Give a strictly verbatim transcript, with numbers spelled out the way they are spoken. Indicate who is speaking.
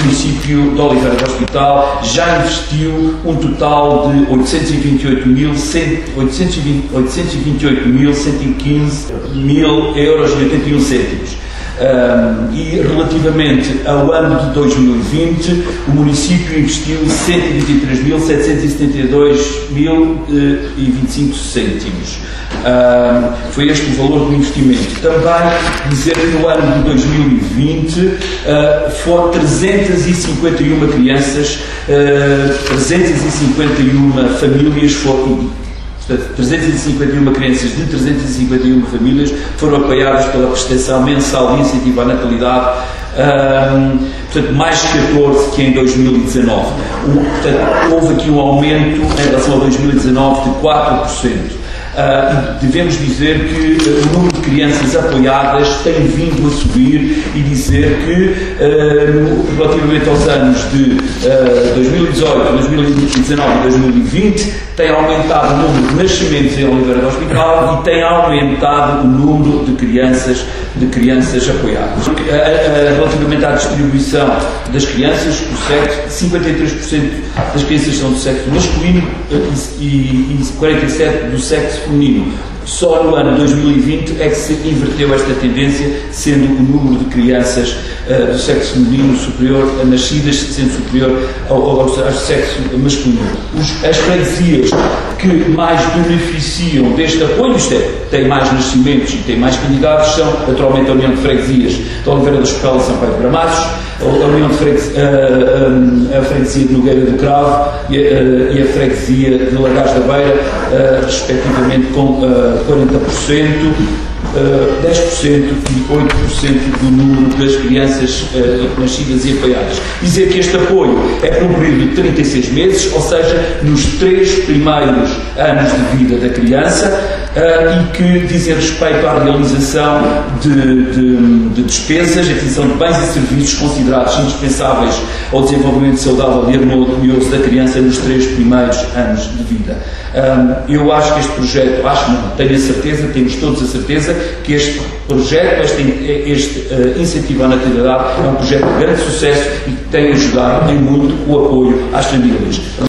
Speaker 1: município de Oliveira do Hospital já investiu um total de oitocentos e vinte e oito mil cento e quinze mil euros e oitenta e um cêntimos. Um, e relativamente ao ano de dois mil e vinte, o município investiu cento e vinte e três mil setecentos e setenta e dois vírgula vinte e cinco cêntimos. Um, foi este o valor do investimento. Também dizer que no ano de dois mil e vinte uh, foram trezentas e cinquenta e uma crianças, uh, trezentas e cinquenta e uma famílias foram. trezentas e cinquenta e uma crianças de trezentas e cinquenta e uma famílias foram apoiadas pela prestação mensal de incentivo à natalidade, um, portanto, mais catorze que em dois mil e dezanove. Um, portanto, houve aqui um aumento em relação a dois mil e dezanove de quatro por cento. Uh, e devemos dizer que uh, o número de crianças apoiadas tem vindo a subir e dizer que, uh, relativamente aos anos de uh, dois mil e dezoito, dois mil e dezanove e dois mil e vinte, tem aumentado o número de nascimentos em Oliveira do Hospital e tem aumentado o número de crianças, de crianças apoiadas. Uh, uh, relativamente à distribuição das crianças, o sexo, cinquenta e três por cento das crianças são do sexo masculino uh, e, e quarenta e sete por cento do sexo feminino. Só no ano dois mil e vinte é que se inverteu esta tendência, sendo o número de crianças uh, do sexo feminino superior a nascidas, sendo superior ao, ao, ao sexo masculino. Os, as freguesias que mais beneficiam deste apoio, isto é, têm mais nascimentos e têm mais candidatos, são naturalmente a União de Freguesias de Oliveira do Hospital e São Pedro de Bramaços, a União de Freguesia, a, a, a Freguesia de Nogueira do Cravo e a, e a Freguesia de Lagares da Beira, respectivamente com quarenta por cento, dez por cento e oito por cento do número das crianças nascidas e apoiadas. Dizer que este apoio é por um período de trinta e seis meses, ou seja, nos três primeiros anos de vida da criança, e que dizem respeito à realização de, de, de despesas, aquisição de bens e serviços considerados indispensáveis ao desenvolvimento saudável e harmonioso da criança nos três primeiros anos de vida. Um, eu acho que este projeto, acho não, tenho a certeza, temos todos a certeza, que este projeto, este, este uh, incentivo à natalidade é um projeto de grande sucesso e que tem ajudado em muito o apoio às famílias.